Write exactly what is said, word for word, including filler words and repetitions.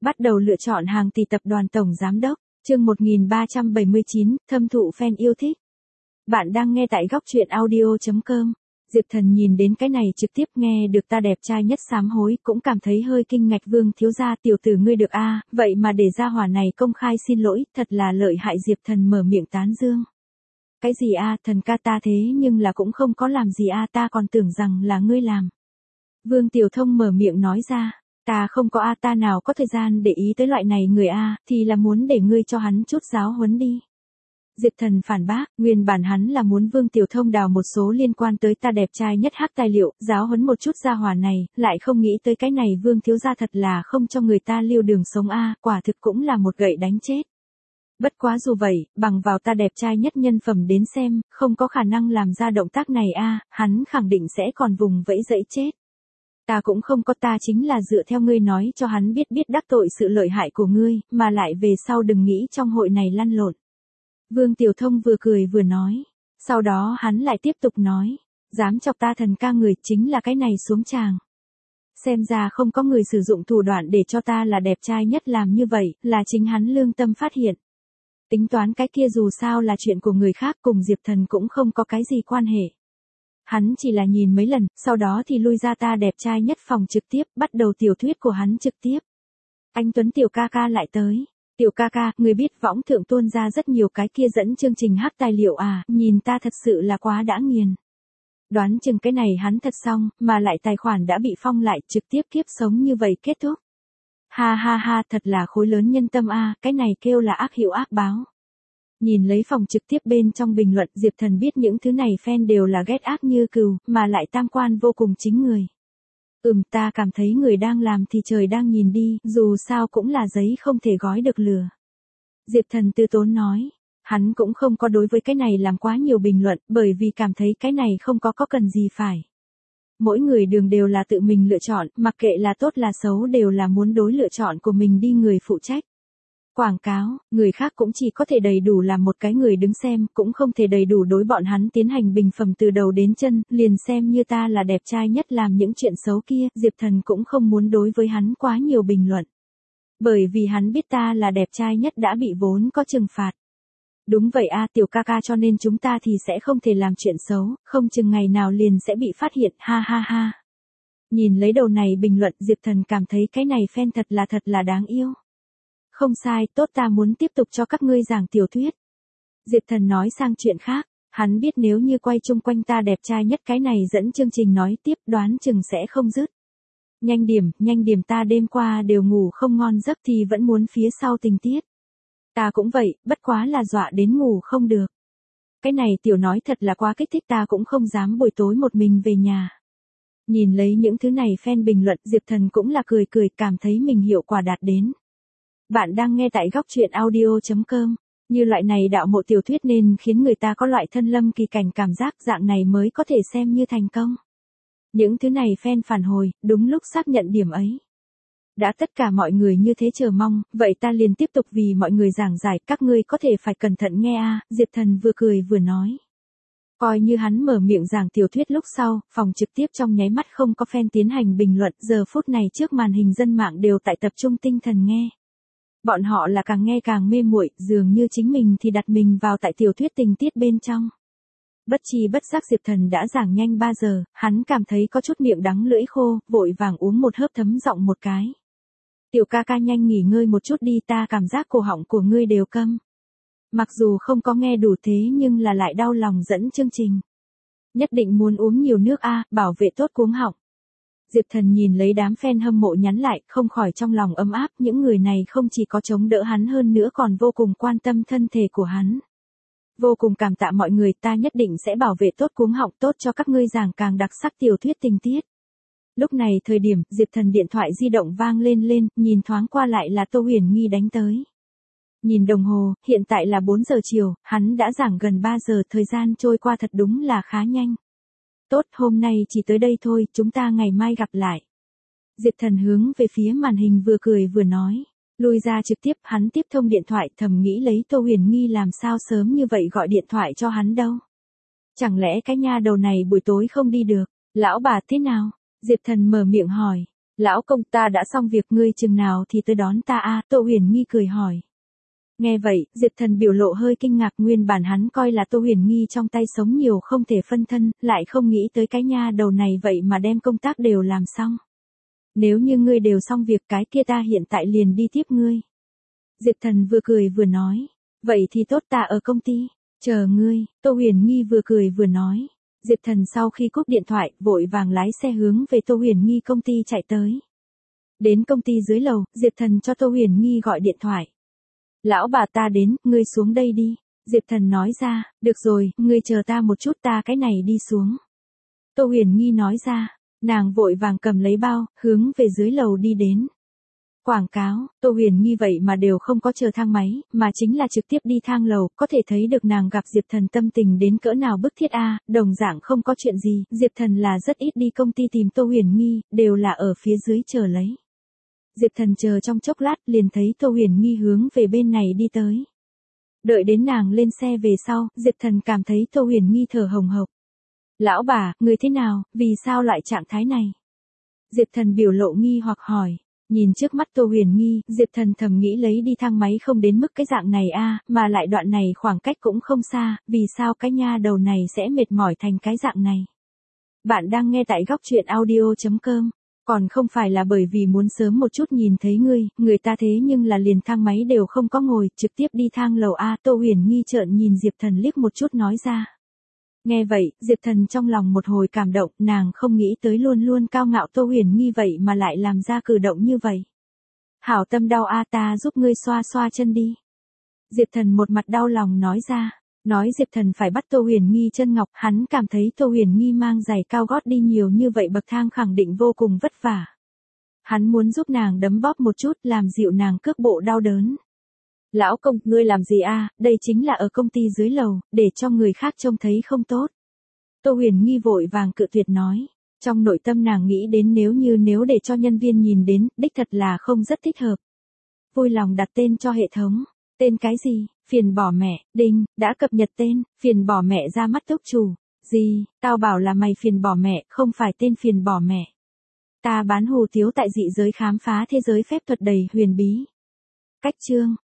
Bắt đầu lựa chọn hàng tỷ tập đoàn tổng giám đốc, chương một nghìn ba trăm bảy mươi chín, thâm thụ fan yêu thích. Bạn đang nghe tại góc truyện audio chấm com. Diệp Thần nhìn đến cái này trực tiếp nghe được ta đẹp trai nhất sám hối, cũng cảm thấy hơi kinh ngạc. Vương thiếu gia, tiểu tử ngươi được a, vậy mà để ra hỏa này công khai xin lỗi, thật là lợi hại. Diệp Thần mở miệng tán dương. Cái gì a, thần ca ta thế nhưng là cũng không có làm gì a, ta còn tưởng rằng là ngươi làm. Vương Tiểu Thông mở miệng nói ra. Ta không có a, ta nào có thời gian để ý tới loại này người a, thì là muốn để ngươi cho hắn chút giáo huấn đi. Diệp Thần phản bác, nguyên bản hắn là muốn Vương Tiểu Thông đào một số liên quan tới ta đẹp trai nhất hắc tài liệu, giáo huấn một chút gia hỏa này, lại không nghĩ tới cái này Vương thiếu gia thật là không cho người ta lưu đường sống a, quả thực cũng là một gậy đánh chết. Bất quá dù vậy, bằng vào ta đẹp trai nhất nhân phẩm đến xem, không có khả năng làm ra động tác này a, hắn khẳng định sẽ còn vùng vẫy dẫy chết. Ta cũng không có, ta chính là dựa theo ngươi nói cho hắn biết biết đắc tội sự lợi hại của ngươi, mà lại về sau đừng nghĩ trong hội này lăn lộn. Vương Tiểu Thông vừa cười vừa nói. Sau đó hắn lại tiếp tục nói. Dám chọc ta thần ca người chính là cái này xuống tràng. Xem ra không có người sử dụng thủ đoạn để cho ta là đẹp trai nhất làm như vậy, là chính hắn lương tâm phát hiện. Tính toán cái kia dù sao là chuyện của người khác, cùng Diệp Thần cũng không có cái gì quan hệ. Hắn chỉ là nhìn mấy lần, sau đó thì lui ra ta đẹp trai nhất phòng trực tiếp, bắt đầu tiểu thuyết của hắn trực tiếp. Anh Tuấn tiểu ca ca lại tới. Tiểu ca ca, người biết võng thượng tuôn ra rất nhiều cái kia dẫn chương trình hát tài liệu à, nhìn ta thật sự là quá đã nghiền. Đoán chừng cái này hắn thật xong, mà lại tài khoản đã bị phong lại, trực tiếp kiếp sống như vậy kết thúc. Ha ha ha, thật là khối lớn nhân tâm a, à, cái này kêu là ác hiệu ác báo. Nhìn lấy phòng trực tiếp bên trong bình luận, Diệp Thần biết những thứ này fan đều là ghét ác như cừu, mà lại tam quan vô cùng chính người. Ừm, ta cảm thấy người đang làm thì trời đang nhìn đi, dù sao cũng là giấy không thể gói được lửa. Diệp Thần tư tốn nói, hắn cũng không có đối với cái này làm quá nhiều bình luận, bởi vì cảm thấy cái này không có có cần gì phải. Mỗi người đường đều là tự mình lựa chọn, mặc kệ là tốt là xấu đều là muốn đối lựa chọn của mình đi người phụ trách. Quảng cáo, người khác cũng chỉ có thể đầy đủ làm một cái người đứng xem, cũng không thể đầy đủ đối bọn hắn tiến hành bình phẩm từ đầu đến chân, liền xem như ta là đẹp trai nhất làm những chuyện xấu kia, Diệp Thần cũng không muốn đối với hắn quá nhiều bình luận. Bởi vì hắn biết ta là đẹp trai nhất đã bị vốn có trừng phạt. Đúng vậy a, tiểu ca ca, cho nên chúng ta thì sẽ không thể làm chuyện xấu, không chừng ngày nào liền sẽ bị phát hiện, ha ha ha. Nhìn lấy đầu này bình luận, Diệp Thần cảm thấy cái này fan thật là thật là đáng yêu. Không sai, tốt, ta muốn tiếp tục cho các ngươi giảng tiểu thuyết. Diệp Thần nói sang chuyện khác, hắn biết nếu như quay chung quanh ta đẹp trai nhất cái này dẫn chương trình nói tiếp, đoán chừng sẽ không dứt. Nhanh điểm, nhanh điểm, ta đêm qua đều ngủ không ngon giấc thì vẫn muốn phía sau tình tiết. Ta cũng vậy, bất quá là dọa đến ngủ không được. Cái này tiểu nói thật là quá kích thích, ta cũng không dám buổi tối một mình về nhà. Nhìn lấy những thứ này fan bình luận, Diệp Thần cũng là cười cười, cảm thấy mình hiệu quả đạt đến. Bạn đang nghe tại góc truyện audio chấm com. Như loại này đạo mộ tiểu thuyết nên khiến người ta có loại thân lâm kỳ cảnh cảm giác, dạng này mới có thể xem như thành công. Những thứ này fan phản hồi, đúng lúc xác nhận điểm ấy. Đã tất cả mọi người như thế chờ mong, vậy ta liền tiếp tục vì mọi người giảng giải, các ngươi có thể phải cẩn thận nghe a, Diệp Thần vừa cười vừa nói. Coi như hắn mở miệng giảng tiểu thuyết lúc sau, phòng trực tiếp trong nháy mắt không có fan tiến hành bình luận, giờ phút này trước màn hình dân mạng đều tại tập trung tinh thần nghe. Bọn họ là càng nghe càng mê muội, dường như chính mình thì đặt mình vào tại tiểu thuyết tình tiết bên trong. Bất chi bất giác Diệp Thần đã giảng nhanh ba giờ, hắn cảm thấy có chút miệng đắng lưỡi khô, vội vàng uống một hớp thấm giọng một cái. Tiểu ca ca, nhanh nghỉ ngơi một chút đi, ta cảm giác cổ họng của ngươi đều câm. Mặc dù không có nghe đủ thế nhưng là lại đau lòng dẫn chương trình. Nhất định muốn uống nhiều nước a, bảo vệ tốt cuống họng. Diệp Thần nhìn lấy đám fan hâm mộ nhắn lại, không khỏi trong lòng ấm áp, những người này không chỉ có chống đỡ hắn hơn nữa còn vô cùng quan tâm thân thể của hắn. Vô cùng cảm tạ mọi người, ta nhất định sẽ bảo vệ tốt cuống họng, tốt cho các ngươi giảng càng đặc sắc tiểu thuyết tình tiết. Lúc này thời điểm, Diệp Thần điện thoại di động vang lên lên, nhìn thoáng qua lại là Tô Huyền Nghi đánh tới. Nhìn đồng hồ, hiện tại là bốn giờ chiều, hắn đã giảng gần ba giờ, thời gian trôi qua thật đúng là khá nhanh. Tốt, hôm nay chỉ tới đây thôi, chúng ta ngày mai gặp lại. Diệp Thần hướng về phía màn hình vừa cười vừa nói. Lui ra trực tiếp, hắn tiếp thông điện thoại, thầm nghĩ lấy Tô Huyền Nghi làm sao sớm như vậy gọi điện thoại cho hắn đâu. Chẳng lẽ cái nha đầu này buổi tối không đi được, lão bà thế nào? Diệp Thần mở miệng hỏi. Lão công, ta đã xong việc, ngươi chừng nào thì tới đón ta a? Tô Huyền Nghi cười hỏi. Nghe vậy, Diệp Thần biểu lộ hơi kinh ngạc, nguyên bản hắn coi là Tô Huyền Nghi trong tay sống nhiều không thể phân thân, lại không nghĩ tới cái nha đầu này vậy mà đem công tác đều làm xong. Nếu như ngươi đều xong việc, cái kia ta hiện tại liền đi tiếp ngươi. Diệp Thần vừa cười vừa nói. Vậy thì tốt, ta ở công ty chờ ngươi. Tô Huyền Nghi vừa cười vừa nói. Diệp Thần sau khi cúp điện thoại, vội vàng lái xe hướng về Tô Huyền Nghi công ty chạy tới. Đến công ty dưới lầu, Diệp Thần cho Tô Huyền Nghi gọi điện thoại. Lão bà, ta đến, ngươi xuống đây đi. Diệp Thần nói ra. Được rồi, ngươi chờ ta một chút, ta cái này đi xuống. Tô Huyền Nghi nói ra. Nàng vội vàng cầm lấy bao, hướng về dưới lầu đi đến. Quảng cáo, Tô Huyền Nghi vậy mà đều không có chờ thang máy, mà chính là trực tiếp đi thang lầu, có thể thấy được nàng gặp Diệp Thần tâm tình đến cỡ nào bức thiết a. Đồng dạng không có chuyện gì, Diệp Thần là rất ít đi công ty tìm Tô Huyền Nghi, đều là ở phía dưới chờ lấy. Diệp Thần chờ trong chốc lát, liền thấy Tô Huyền Nghi hướng về bên này đi tới. Đợi đến nàng lên xe về sau, Diệp Thần cảm thấy Tô Huyền Nghi thở hồng hộc. Lão bà, người thế nào, vì sao lại trạng thái này? Diệp Thần biểu lộ nghi hoặc hỏi. Nhìn trước mắt Tô Huyền Nghi, Diệp Thần thầm nghĩ lấy đi thang máy không đến mức cái dạng này a, mà lại đoạn này khoảng cách cũng không xa, vì sao cái nha đầu này sẽ mệt mỏi thành cái dạng này? Bạn đang nghe tại góc truyện audio chấm com. Còn không phải là bởi vì muốn sớm một chút nhìn thấy ngươi, người ta thế nhưng là liền thang máy đều không có ngồi, trực tiếp đi thang lầu a. Tô Huyền Nghi trợn nhìn Diệp Thần liếc một chút nói ra. Nghe vậy, Diệp Thần trong lòng một hồi cảm động, nàng không nghĩ tới luôn luôn cao ngạo Tô Huyền Nghi vậy mà lại làm ra cử động như vậy. Hảo tâm đau a, ta giúp ngươi xoa xoa chân đi. Diệp Thần một mặt đau lòng nói ra. Nói Diệp Thần phải bắt Tô Huyền Nghi chân ngọc, hắn cảm thấy Tô Huyền Nghi mang giày cao gót đi nhiều như vậy bậc thang khẳng định vô cùng vất vả. Hắn muốn giúp nàng đấm bóp một chút, làm dịu nàng cước bộ đau đớn. Lão công, ngươi làm gì a? Đây chính là ở công ty dưới lầu, để cho người khác trông thấy không tốt. Tô Huyền Nghi vội vàng cự tuyệt nói. Trong nội tâm nàng nghĩ đến nếu như nếu để cho nhân viên nhìn đến, đích thật là không rất thích hợp. Vui lòng đặt tên cho hệ thống. Tên cái gì? Phiền bỏ mẹ. Đinh, đã cập nhật tên. Phiền bỏ mẹ ra mắt túc chủ. Gì? Tao bảo là mày phiền bỏ mẹ, không phải tên phiền bỏ mẹ. Ta bán hủ tiếu tại dị giới khám phá thế giới phép thuật đầy huyền bí. Cách chương.